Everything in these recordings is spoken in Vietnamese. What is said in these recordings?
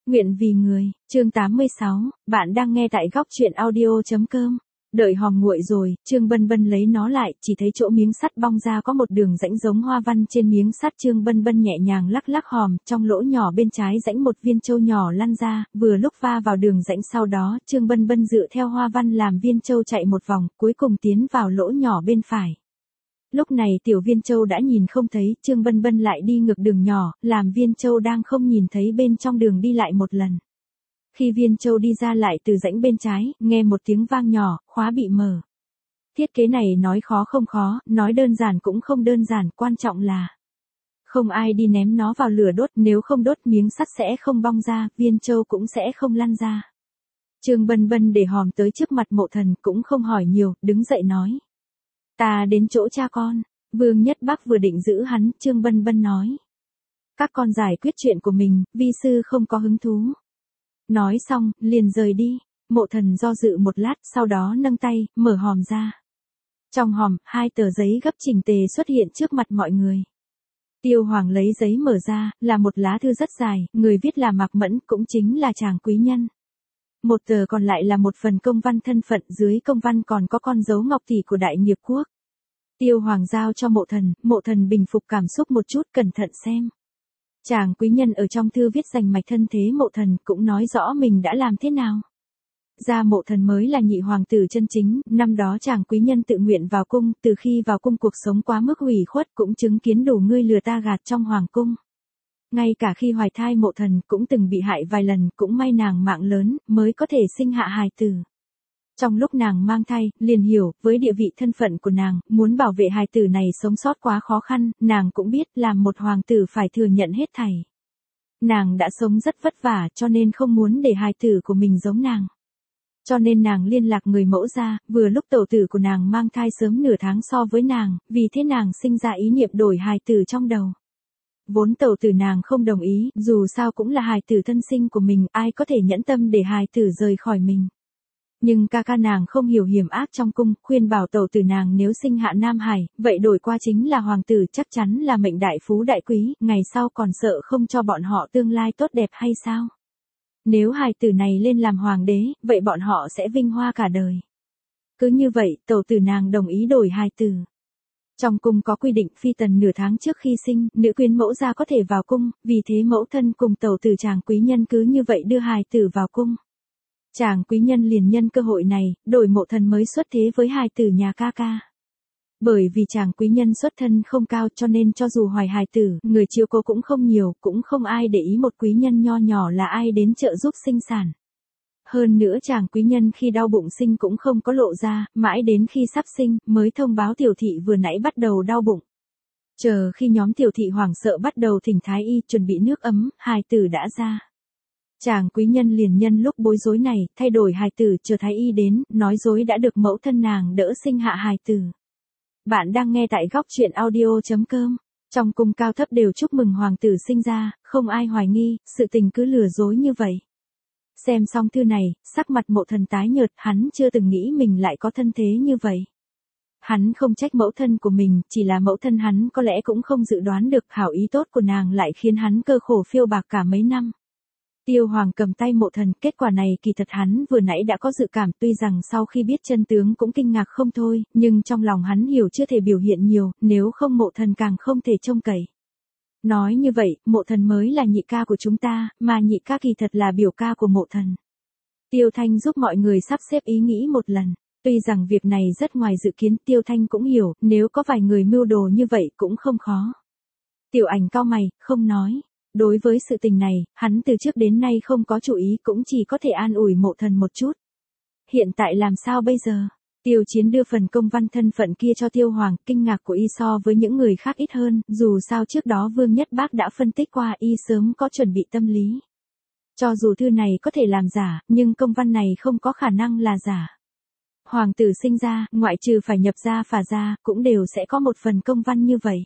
Nguyện vì người, chương 86, bạn đang nghe tại góc truyện audio.com. Đợi hòm nguội rồi, Trương Bân Bân lấy nó lại, chỉ thấy chỗ miếng sắt bong ra có một đường rãnh giống hoa văn trên miếng sắt. Trương Bân Bân nhẹ nhàng lắc lắc hòm, trong lỗ nhỏ bên trái rãnh một viên châu nhỏ lăn ra, vừa lúc va vào đường rãnh. Sau đó, Trương Bân Bân dựa theo hoa văn làm viên châu chạy một vòng, cuối cùng tiến vào lỗ nhỏ bên phải. Lúc này tiểu viên châu đã nhìn không thấy, Trương Bân Bân lại đi ngược đường nhỏ, làm viên châu đang không nhìn thấy bên trong đường đi lại một lần. Khi viên châu đi ra lại từ rãnh bên trái, nghe một tiếng vang nhỏ, khóa bị mở. Thiết kế này nói khó không khó, nói đơn giản cũng không đơn giản, quan trọng là không ai đi ném nó vào lửa đốt, nếu không đốt miếng sắt sẽ không bong ra, viên châu cũng sẽ không lăn ra. Trương Bân Bân để hòm tới trước mặt Mộ Thần, cũng không hỏi nhiều, đứng dậy nói. Ta đến chỗ cha con. Vương Nhất Bắc vừa định giữ hắn, Trương Bân Bân nói. Các con giải quyết chuyện của mình, vi sư không có hứng thú. Nói xong, liền rời đi. Mộ Thần do dự một lát, sau đó nâng tay, mở hòm ra. Trong hòm, 2 tờ giấy gấp chỉnh tề xuất hiện trước mặt mọi người. Tiêu Hoàng lấy giấy mở ra, là một lá thư rất dài, người viết là Mạc Mẫn, cũng chính là chàng quý nhân. Một tờ còn lại là một phần công văn thân phận, dưới công văn còn có con dấu ngọc tỷ của Đại Nghiệp Quốc. Tiêu Hoàng giao cho Mộ Thần bình phục cảm xúc một chút, cẩn thận xem. Chàng quý nhân ở trong thư viết rành mạch thân thế Mộ Thần, cũng nói rõ mình đã làm thế nào. Ra Mộ Thần mới là nhị hoàng tử chân chính, năm đó chàng quý nhân tự nguyện vào cung, từ khi vào cung cuộc sống quá mức hủy khuất, cũng chứng kiến đủ ngươi lừa ta gạt trong hoàng cung. Ngay cả khi hoài thai Mộ Thần cũng từng bị hại vài lần, cũng may nàng mạng lớn, mới có thể sinh hạ hài tử. Trong lúc nàng mang thai, liền hiểu, với địa vị thân phận của nàng, muốn bảo vệ hài tử này sống sót quá khó khăn, nàng cũng biết làm một hoàng tử phải thừa nhận hết thảy. Nàng đã sống rất vất vả cho nên không muốn để hài tử của mình giống nàng. Cho nên nàng liên lạc người mẫu ra, vừa lúc tẩu tử của nàng mang thai sớm nửa tháng so với nàng, vì thế nàng sinh ra ý niệm đổi hài tử trong đầu. Vốn tẩu tử nàng không đồng ý, dù sao cũng là hài tử thân sinh của mình, ai có thể nhẫn tâm để hài tử rời khỏi mình. Nhưng ca ca nàng không hiểu hiểm ác trong cung, khuyên bảo tẩu tử nàng nếu sinh hạ nam hải, vậy đổi qua chính là hoàng tử, chắc chắn là mệnh đại phú đại quý, ngày sau còn sợ không cho bọn họ tương lai tốt đẹp hay sao? Nếu hài tử này lên làm hoàng đế, vậy bọn họ sẽ vinh hoa cả đời. Cứ như vậy, tẩu tử nàng đồng ý đổi hài tử. Trong cung có quy định phi tần nửa tháng trước khi sinh, nữ quyến mẫu gia có thể vào cung, vì thế mẫu thân cùng tẩu tử chàng quý nhân cứ như vậy đưa hài tử vào cung. Chàng quý nhân liền nhân cơ hội này, đổi Mộ Thần mới xuất thế với hài tử nhà ca ca. Bởi vì chàng quý nhân xuất thân không cao cho nên cho dù hoài hài tử, người chiếu cố cũng không nhiều, cũng không ai để ý một quý nhân nho nhỏ là ai đến trợ giúp sinh sản. Hơn nữa chàng quý nhân khi đau bụng sinh cũng không có lộ ra, mãi đến khi sắp sinh, mới thông báo tiểu thị vừa nãy bắt đầu đau bụng. Chờ khi nhóm tiểu thị hoảng sợ bắt đầu thỉnh thái y chuẩn bị nước ấm, hài tử đã ra. Chàng quý nhân liền nhân lúc bối rối này, thay đổi hài tử, chờ thái y đến, nói dối đã được mẫu thân nàng đỡ sinh hạ hài tử. Bạn đang nghe tại góc truyện audio.com. Trong cung cao thấp đều chúc mừng hoàng tử sinh ra, không ai hoài nghi, sự tình cứ lừa dối như vậy. Xem xong thư này, sắc mặt Mộ Thần tái nhợt, hắn chưa từng nghĩ mình lại có thân thế như vậy. Hắn không trách mẫu thân của mình, chỉ là mẫu thân hắn có lẽ cũng không dự đoán được hảo ý tốt của nàng lại khiến hắn cơ khổ phiêu bạc cả mấy năm. Tiêu Hoàng cầm tay Mộ Thần, kết quả này kỳ thật hắn vừa nãy đã có dự cảm, tuy rằng sau khi biết chân tướng cũng kinh ngạc không thôi, nhưng trong lòng hắn hiểu chưa thể biểu hiện nhiều, nếu không Mộ Thần càng không thể trông cậy. Nói như vậy, Mộ Thần mới là nhị ca của chúng ta, mà nhị ca kỳ thật là biểu ca của Mộ Thần. Tiêu Thanh giúp mọi người sắp xếp ý nghĩ một lần. Tuy rằng việc này rất ngoài dự kiến, Tiêu Thanh cũng hiểu, nếu có vài người mưu đồ như vậy cũng không khó. Tiểu Ảnh cau mày, không nói. Đối với sự tình này, hắn từ trước đến nay không có chủ ý, cũng chỉ có thể an ủi Mộ Thần một chút. Hiện tại làm sao bây giờ? Tiêu Chiến đưa phần công văn thân phận kia cho Tiêu Hoàng, kinh ngạc của y so với những người khác ít hơn, dù sao trước đó Vương Nhất Bác đã phân tích qua, y sớm có chuẩn bị tâm lý. Cho dù thư này có thể làm giả, nhưng công văn này không có khả năng là giả. Hoàng tử sinh ra, ngoại trừ phải nhập gia phả gia, cũng đều sẽ có một phần công văn như vậy.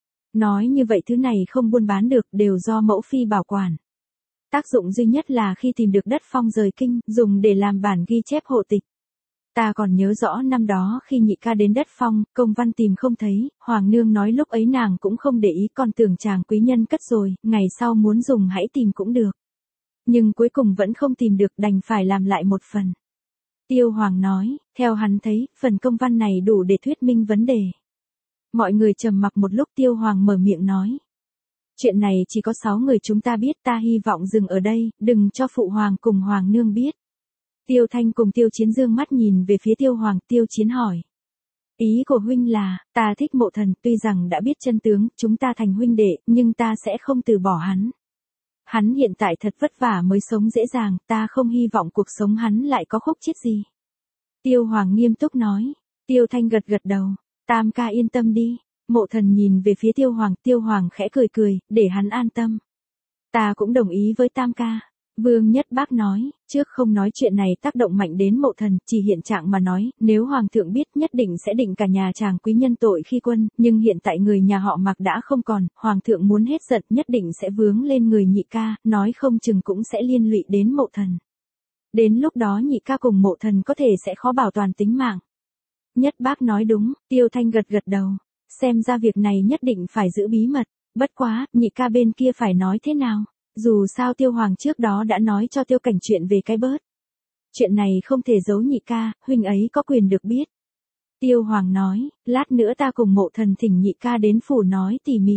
Nói như vậy thứ này không buôn bán được, đều do mẫu phi bảo quản. Tác dụng duy nhất là khi tìm được đất phong rời kinh, dùng để làm bản ghi chép hộ tịch. Ta còn nhớ rõ năm đó khi nhị ca đến đất phong, công văn tìm không thấy, Hoàng nương nói lúc ấy nàng cũng không để ý, còn tưởng chàng quý nhân cất rồi, ngày sau muốn dùng hãy tìm cũng được. nhưng cuối cùng vẫn không tìm được, đành phải làm lại một phần. Tiêu Hoàng nói, theo hắn thấy, phần công văn này đủ để thuyết minh vấn đề. Mọi người trầm mặc một lúc, Tiêu Hoàng mở miệng nói. Chuyện này chỉ có 6 người chúng ta biết, ta hy vọng dừng ở đây, đừng cho Phụ Hoàng cùng Hoàng nương biết. Tiêu Thanh cùng Tiêu Chiến dương mắt nhìn về phía Tiêu Hoàng, Tiêu Chiến hỏi. Ý của huynh là, ta thích Mộ Thần, tuy rằng đã biết chân tướng, chúng ta thành huynh đệ, nhưng ta sẽ không từ bỏ hắn. Hắn hiện tại thật vất vả mới sống dễ dàng, ta không hy vọng cuộc sống hắn lại có khúc chiết gì. Tiêu Hoàng nghiêm túc nói. Tiêu Thanh gật gật đầu. Tam ca yên tâm đi. Mộ Thần nhìn về phía Tiêu Hoàng khẽ cười cười, để hắn an tâm. Ta cũng đồng ý với Tam ca. Vương Nhất Bác nói, trước không nói chuyện này tác động mạnh đến Mộ Thần, chỉ hiện trạng mà nói, nếu Hoàng thượng biết nhất định sẽ định cả nhà chàng quý nhân tội khi quân, nhưng hiện tại người nhà họ Mạc đã không còn, Hoàng thượng muốn hết giận nhất định sẽ vướng lên người nhị ca, nói không chừng cũng sẽ liên lụy đến Mộ Thần. Đến lúc đó nhị ca cùng Mộ Thần có thể sẽ khó bảo toàn tính mạng. Nhất Bác nói đúng, Tiêu Thanh gật gật đầu, xem ra việc này nhất định phải giữ bí mật, bất quá, nhị ca bên kia phải nói thế nào? Dù sao Tiêu Hoàng trước đó đã nói cho Tiêu Cảnh chuyện về cái bớt. Chuyện này không thể giấu nhị ca, huynh ấy có quyền được biết. Tiêu Hoàng nói, lát nữa ta cùng Mộ Thần thỉnh nhị ca đến phủ nói tỉ mỉ.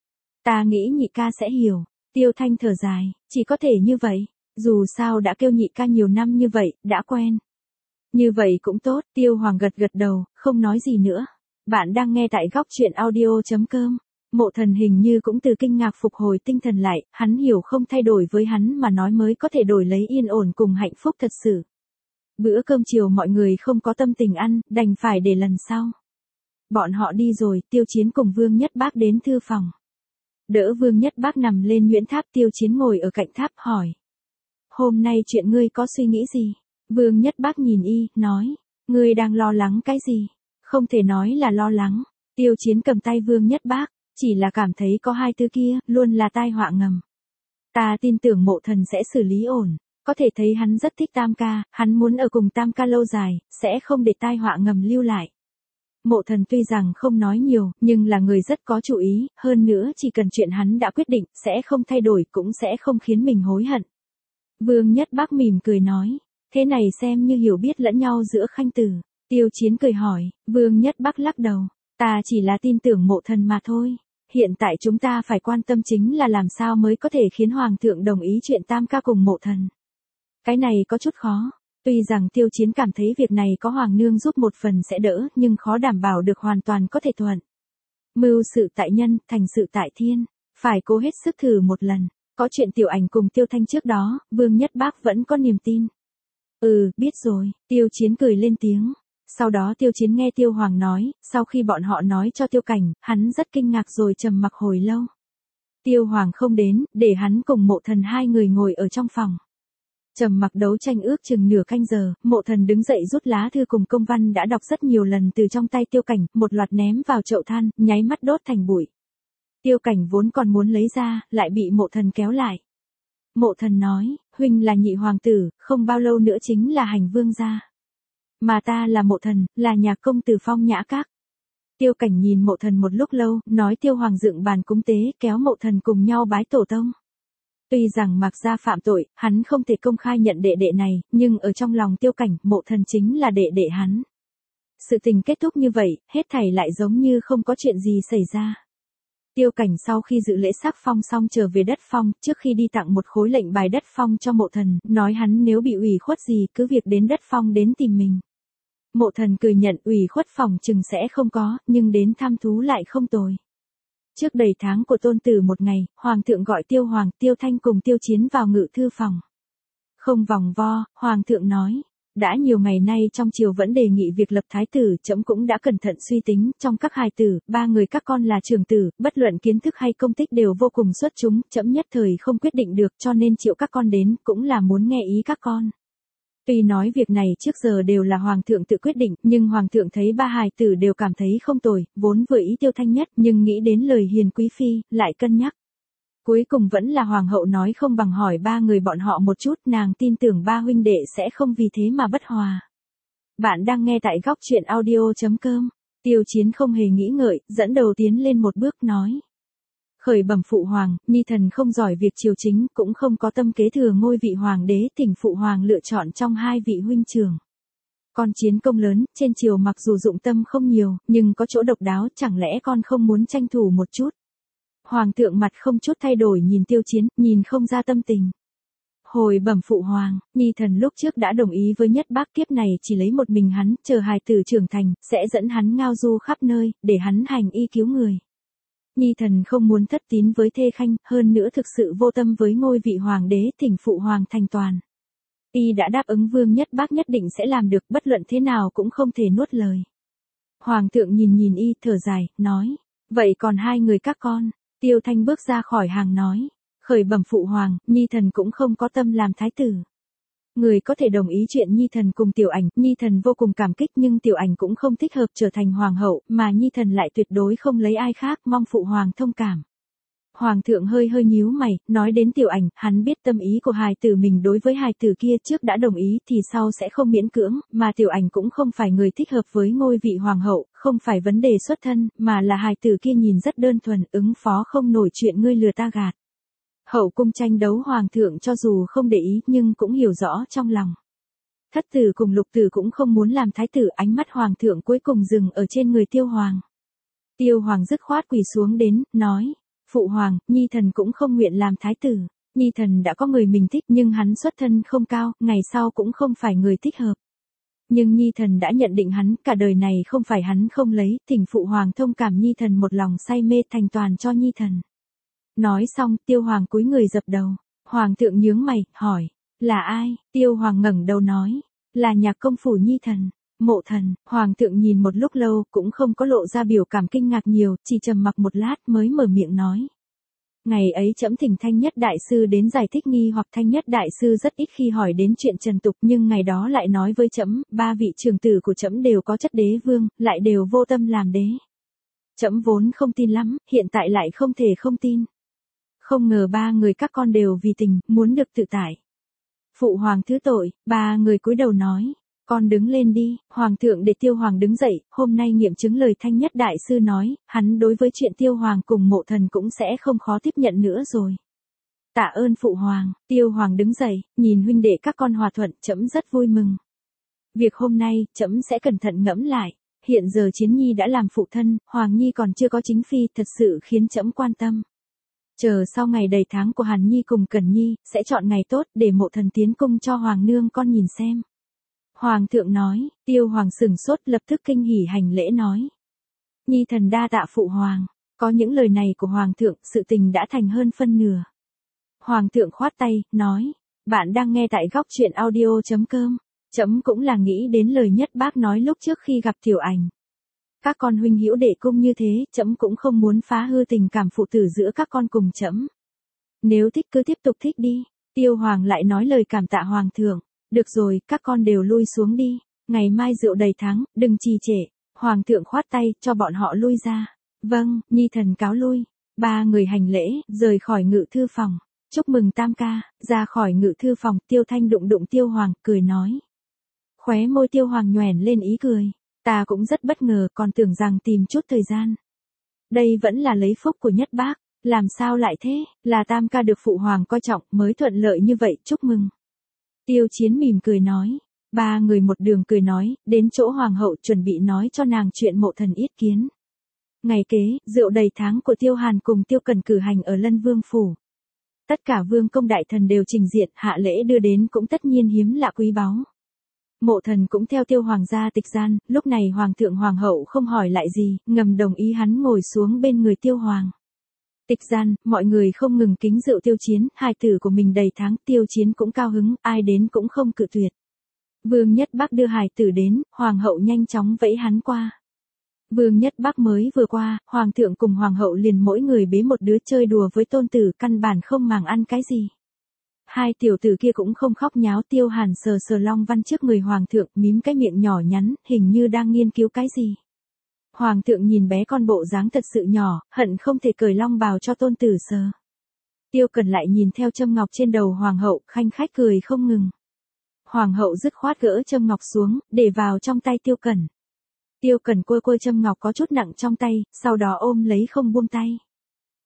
Ta nghĩ nhị ca sẽ hiểu. Tiêu Thanh thở dài, chỉ có thể như vậy. Dù sao đã kêu nhị ca nhiều năm như vậy, đã quen. Như vậy cũng tốt, Tiêu Hoàng gật gật đầu, không nói gì nữa. Bạn đang nghe tại góc truyện audio.com. Mộ Thần hình như cũng từ kinh ngạc phục hồi tinh thần lại, hắn hiểu không thay đổi với hắn mà nói mới có thể đổi lấy yên ổn cùng hạnh phúc thật sự. Bữa cơm chiều mọi người không có tâm tình ăn, đành phải để lần sau. Bọn họ đi rồi, Tiêu Chiến cùng Vương Nhất Bác đến thư phòng. Đỡ Vương Nhất Bác nằm lên nhuyễn tháp, Tiêu Chiến ngồi ở cạnh tháp hỏi. Hôm nay chuyện ngươi có suy nghĩ gì? Vương Nhất Bác nhìn y, nói. Ngươi đang lo lắng cái gì? Không thể nói là lo lắng. Tiêu Chiến cầm tay Vương Nhất Bác. Chỉ là cảm thấy có hai thứ kia, luôn là tai họa ngầm. Ta tin tưởng Mộ Thần sẽ xử lý ổn. Có thể thấy hắn rất thích Tam ca, hắn muốn ở cùng Tam ca lâu dài, sẽ không để tai họa ngầm lưu lại. Mộ Thần tuy rằng không nói nhiều, nhưng là người rất có chủ ý, hơn nữa chỉ cần chuyện hắn đã quyết định, sẽ không thay đổi, cũng sẽ không khiến mình hối hận. Vương Nhất Bác mỉm cười nói, thế này xem như hiểu biết lẫn nhau giữa khanh tử. Tiêu Chiến cười hỏi, Vương Nhất Bác lắc đầu, ta chỉ là tin tưởng Mộ Thần mà thôi. Hiện tại chúng ta phải quan tâm chính là làm sao mới có thể khiến Hoàng thượng đồng ý chuyện Tam ca cùng Mộ Thần. Cái này có chút khó. Tuy rằng Tiêu Chiến cảm thấy việc này có Hoàng nương giúp một phần sẽ đỡ, nhưng khó đảm bảo được hoàn toàn có thể thuận. Mưu sự tại nhân, thành sự tại thiên. Phải cố hết sức thử một lần. Có chuyện Tiểu Ảnh cùng Tiêu Thanh trước đó, Vương Nhất Bác vẫn có niềm tin. Biết rồi, Tiêu Chiến cười lên tiếng. Sau đó Tiêu Chiến nghe Tiêu Hoàng nói, sau khi bọn họ nói cho Tiêu Cảnh, hắn rất kinh ngạc rồi trầm mặc hồi lâu. Tiêu Hoàng không đến, để hắn cùng Mộ Thần hai người ngồi ở trong phòng. Trầm mặc đấu tranh ước chừng nửa canh giờ, Mộ Thần đứng dậy rút lá thư cùng công văn đã đọc rất nhiều lần từ trong tay Tiêu Cảnh, một loạt ném vào chậu than, nháy mắt đốt thành bụi. Tiêu Cảnh vốn còn muốn lấy ra, lại bị Mộ Thần kéo lại. Mộ Thần nói, huynh là nhị hoàng tử, không bao lâu nữa chính là hành vương gia. Mà ta là Mộ Thần, là nhà công tử Phong Nhã Các. Tiêu Cảnh nhìn Mộ Thần một lúc lâu, nói Tiêu Hoàng dựng bàn cúng tế, kéo Mộ Thần cùng nhau bái tổ tông. Tuy rằng Mạc gia phạm tội, hắn không thể công khai nhận đệ đệ này, nhưng ở trong lòng Tiêu Cảnh, Mộ Thần chính là đệ đệ hắn. Sự tình kết thúc như vậy, hết thảy lại giống như không có chuyện gì xảy ra. Tiêu Cảnh sau khi dự lễ sắc phong xong trở về đất phong, trước khi đi tặng một khối lệnh bài đất phong cho Mộ Thần, nói hắn nếu bị ủy khuất gì cứ việc đến đất phong đến tìm mình. Mộ Thần cười nhận ủy khuất phòng chừng sẽ không có, nhưng đến thăm thú lại không tồi. Trước đầy tháng của tôn tử một ngày, Hoàng thượng gọi Tiêu Hoàng, Tiêu Thanh cùng Tiêu Chiến vào ngự thư phòng. Không vòng vo, Hoàng thượng nói. Đã nhiều ngày nay trong triều vẫn đề nghị việc lập thái tử, trẫm cũng đã cẩn thận suy tính, trong các hài tử, 3 người các con là trưởng tử, bất luận kiến thức hay công tích đều vô cùng xuất chúng, trẫm nhất thời không quyết định được cho nên triệu các con đến, cũng là muốn nghe ý các con. Tuy nói việc này trước giờ đều là Hoàng thượng tự quyết định, nhưng Hoàng thượng thấy 3 hài tử đều cảm thấy không tồi, vốn vừa ý Tiêu Thanh nhất, nhưng nghĩ đến lời hiền quý phi, lại cân nhắc. Cuối cùng vẫn là Hoàng hậu nói không bằng hỏi 3 người bọn họ một chút, nàng tin tưởng 3 huynh đệ sẽ không vì thế mà bất hòa. Bạn đang nghe tại góc truyện audio.com. Tiêu Chiến không hề nghĩ ngợi, dẫn đầu tiến lên một bước nói. Khởi bẩm phụ hoàng, nhi thần không giỏi việc triều chính, cũng không có tâm kế thừa ngôi vị hoàng đế, thỉnh phụ hoàng lựa chọn trong hai vị huynh trưởng. Con chiến công lớn, trên triều mặc dù dụng tâm không nhiều, nhưng có chỗ độc đáo, chẳng lẽ con không muốn tranh thủ một chút? Hoàng thượng mặt không chút thay đổi nhìn Tiêu Chiến, nhìn không ra tâm tình. Hồi bẩm phụ hoàng, nhi thần lúc trước đã đồng ý với Nhất Bác, kiếp này chỉ lấy một mình hắn, chờ hài tử trưởng thành, sẽ dẫn hắn ngao du khắp nơi, để hắn hành y cứu người. Nhi thần không muốn thất tín với thê khanh, hơn nữa thực sự vô tâm với ngôi vị hoàng đế, thỉnh phụ hoàng thành toàn. Y đã đáp ứng Vương Nhất Bác nhất định sẽ làm được, bất luận thế nào cũng không thể nuốt lời. Hoàng thượng nhìn y, thở dài, nói, vậy còn hai người các con? Tiêu Thanh bước ra khỏi hàng nói, khởi bẩm phụ hoàng, nhi thần cũng không có tâm làm thái tử. Người có thể đồng ý chuyện nhi thần cùng Tiểu Ảnh, nhi thần vô cùng cảm kích, nhưng Tiểu Ảnh cũng không thích hợp trở thành hoàng hậu, mà nhi thần lại tuyệt đối không lấy ai khác, mong phụ hoàng thông cảm. Hoàng thượng hơi nhíu mày, nói đến Tiểu Ảnh, hắn biết tâm ý của hài tử mình đối với hài tử kia, trước đã đồng ý thì sau sẽ không miễn cưỡng, mà Tiểu Ảnh cũng không phải người thích hợp với ngôi vị hoàng hậu, không phải vấn đề xuất thân, mà là hài tử kia nhìn rất đơn thuần, ứng phó không nổi chuyện ngươi lừa ta gạt. Hậu cung tranh đấu hoàng thượng cho dù không để ý nhưng cũng hiểu rõ trong lòng. Thất tử cùng lục tử cũng không muốn làm thái tử, ánh mắt hoàng thượng cuối cùng dừng ở trên người Tiêu Hoàng. Tiêu Hoàng dứt khoát quỳ xuống đến, nói, phụ hoàng, nhi thần cũng không nguyện làm thái tử. Nhi thần đã có người mình thích nhưng hắn xuất thân không cao, ngày sau cũng không phải người thích hợp. Nhưng nhi thần đã nhận định hắn, cả đời này không phải hắn không lấy, thỉnh phụ hoàng thông cảm, nhi thần một lòng say mê thành toàn cho nhi thần. Nói xong, Tiêu Hoàng cúi người dập đầu. Hoàng thượng nhướng mày, hỏi, là ai? Tiêu Hoàng ngẩng đầu nói, là Nhạc công phủ nhi thần. Mộ thần. Hoàng thượng nhìn một lúc lâu, cũng không có lộ ra biểu cảm kinh ngạc nhiều, chỉ trầm mặc một lát mới mở miệng nói. Ngày ấy trẫm thỉnh Thanh Nhất đại sư đến giải thích nghi hoặc, Thanh Nhất đại sư rất ít khi hỏi đến chuyện trần tục, nhưng ngày đó lại nói với trẫm, ba vị trưởng tử của trẫm đều có chất đế vương, lại đều vô tâm làm đế. Trẫm vốn không tin lắm, hiện tại lại không thể không tin. Không ngờ ba người các con đều vì tình, muốn được tự tại. Phụ hoàng thứ tội, ba người cúi đầu nói, con đứng lên đi. Hoàng thượng để Tiêu Hoàng đứng dậy, hôm nay nghiệm chứng lời Thanh Nhất đại sư nói, hắn đối với chuyện Tiêu Hoàng cùng Mộ thần cũng sẽ không khó tiếp nhận nữa rồi. Tạ ơn phụ hoàng. Tiêu Hoàng đứng dậy, nhìn huynh đệ các con hòa thuận, trẫm rất vui mừng. Việc hôm nay, trẫm sẽ cẩn thận ngẫm lại. Hiện giờ Chiến Nhi đã làm phụ thân, Hoàng Nhi còn chưa có chính phi, thật sự khiến trẫm quan tâm. Chờ sau ngày đầy tháng của Hàn Nhi cùng Cẩn Nhi, sẽ chọn ngày tốt để Mộ thần tiến cung cho Hoàng nương con nhìn xem. Hoàng thượng nói. Tiêu Hoàng sửng sốt, lập tức kinh hỉ hành lễ nói. Nhi thần đa tạ phụ hoàng. Có những lời này của Hoàng thượng, sự tình đã thành hơn phân nửa. Hoàng thượng khoát tay, nói. Bạn đang nghe tại góc truyện audio.com. Trẫm cũng là nghĩ đến lời Nhất Bác nói lúc trước khi gặp Tiểu Ảnh. Các con huynh hữu đệ cung như thế, trẫm cũng không muốn phá hư tình cảm phụ tử giữa các con cùng trẫm. Nếu thích cứ tiếp tục thích đi. Tiêu Hoàng lại nói lời cảm tạ Hoàng thượng. Được rồi, các con đều lui xuống đi. Ngày mai rượu đầy tháng, đừng trì trệ. Hoàng thượng khoát tay, cho bọn họ lui ra. Vâng, nhi thần cáo lui. Ba người hành lễ, rời khỏi ngự thư phòng. Chúc mừng tam ca. Ra khỏi ngự thư phòng, Tiêu Thanh đụng Tiêu Hoàng, cười nói. Khóe môi Tiêu Hoàng nhoẻn lên ý cười. Ta cũng rất bất ngờ, còn tưởng rằng tìm chút thời gian. Đây vẫn là lấy phúc của Nhất Bác. Làm sao lại thế, là tam ca được phụ hoàng coi trọng, mới thuận lợi như vậy, chúc mừng. Tiêu Chiến mỉm cười nói. Ba người một đường cười nói, đến chỗ hoàng hậu chuẩn bị nói cho nàng chuyện Mộ thần yết kiến. Ngày kế, rượu đầy tháng của Tiêu Hàn cùng Tiêu Cẩn cử hành ở Lân Vương phủ. Tất cả vương công đại thần đều trình diện, hạ lễ đưa đến cũng tất nhiên hiếm lạ quý báu. Mộ thần cũng theo Tiêu Hoàng gia tịch gian, lúc này hoàng thượng hoàng hậu không hỏi lại gì, ngầm đồng ý hắn ngồi xuống bên người Tiêu Hoàng. Tịch gian, mọi người không ngừng kính rượu Tiêu Chiến, hài tử của mình đầy tháng, Tiêu Chiến cũng cao hứng, ai đến cũng không cự tuyệt. Vương Nhất Bác đưa hài tử đến, hoàng hậu nhanh chóng vẫy hắn qua. Vương Nhất Bác mới vừa qua, hoàng thượng cùng hoàng hậu liền mỗi người bế một đứa chơi đùa với tôn tử, căn bản không màng ăn cái gì. Hai tiểu tử kia cũng không khóc nháo. Tiêu Hàn sờ sờ Long Văn trước người hoàng thượng, mím cái miệng nhỏ nhắn, hình như đang nghiên cứu cái gì. Hoàng thượng nhìn bé con bộ dáng thật sự nhỏ, hận không thể cởi long bào cho tôn tử sờ. Tiêu Cẩn lại nhìn theo châm ngọc trên đầu hoàng hậu, khanh khách cười không ngừng. Hoàng hậu dứt khoát gỡ châm ngọc xuống, để vào trong tay Tiêu Cẩn. Tiêu Cẩn côi châm ngọc có chút nặng trong tay, sau đó ôm lấy không buông tay.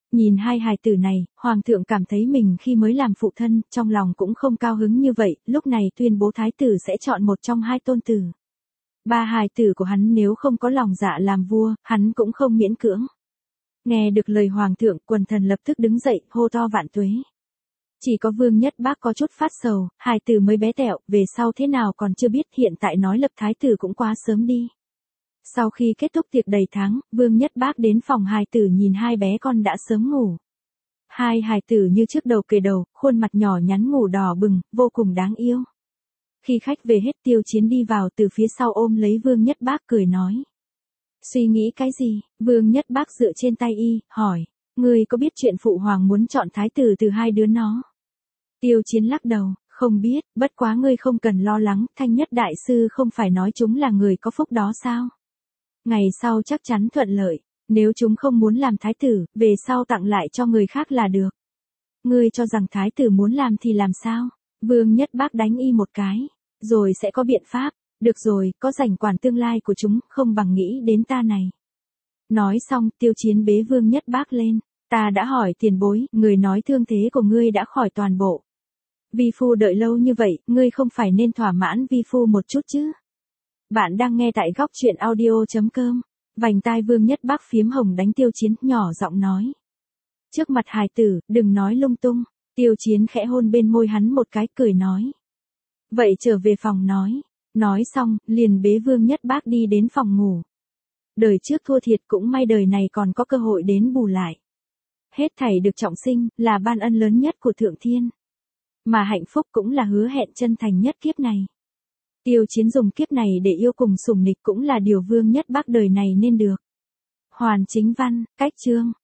Nhìn hai hài tử này, hoàng thượng cảm thấy mình khi mới làm phụ thân, trong lòng cũng không cao hứng như vậy, lúc này tuyên bố thái tử sẽ chọn một trong hai tôn tử. Ba hài tử của hắn nếu không có lòng dạ làm vua, hắn cũng không miễn cưỡng. Nghe được lời hoàng thượng, quần thần lập tức đứng dậy, hô to vạn tuế. Chỉ có Vương Nhất Bác có chút phát sầu, hài tử mới bé tẹo, về sau thế nào còn chưa biết, hiện tại nói lập thái tử cũng quá sớm đi. Sau khi kết thúc tiệc đầy tháng, Vương Nhất Bác đến phòng hài tử nhìn hai bé con đã sớm ngủ. Hai hài tử như trước đầu kề đầu, khuôn mặt nhỏ nhắn ngủ đỏ bừng, vô cùng đáng yêu. Khi khách về hết, Tiêu Chiến đi vào từ phía sau ôm lấy Vương Nhất Bác cười nói. Suy nghĩ cái gì? Vương Nhất Bác dựa trên tay y, hỏi. Ngươi có biết chuyện phụ hoàng muốn chọn thái tử từ hai đứa nó? Tiêu Chiến lắc đầu, không biết, bất quá ngươi không cần lo lắng, Thanh Nhất đại sư không phải nói chúng là người có phúc đó sao? Ngày sau chắc chắn thuận lợi, nếu chúng không muốn làm thái tử, về sau tặng lại cho người khác là được. Ngươi cho rằng thái tử muốn làm thì làm sao? Vương Nhất Bác đánh y một cái, rồi sẽ có biện pháp. Được rồi, có rảnh quản tương lai của chúng, không bằng nghĩ đến ta này. Nói xong, Tiêu Chiến bế Vương Nhất Bác lên. Ta đã hỏi tiền bối, người nói thương thế của ngươi đã khỏi toàn bộ. Vi phu đợi lâu như vậy, ngươi không phải nên thỏa mãn vi phu một chút chứ? Bạn đang nghe tại góc truyện audio.com. Vành tai Vương Nhất Bác phiếm hồng đánh Tiêu Chiến, nhỏ giọng nói. Trước mặt hài tử, đừng nói lung tung. Tiêu Chiến khẽ hôn bên môi hắn một cái, cười nói. Vậy trở về phòng nói. Nói xong, liền bế Vương Nhất Bác đi đến phòng ngủ. Đời trước thua thiệt cũng may đời này còn có cơ hội đến bù lại. Hết thảy được trọng sinh, là ban ân lớn nhất của Thượng Thiên. Mà hạnh phúc cũng là hứa hẹn chân thành nhất kiếp này. Tiêu Chiến dùng kiếp này để yêu cùng sủng nịch cũng là điều Vương Nhất Bác đời này nên được. Hoàn Chính Văn, cách chương.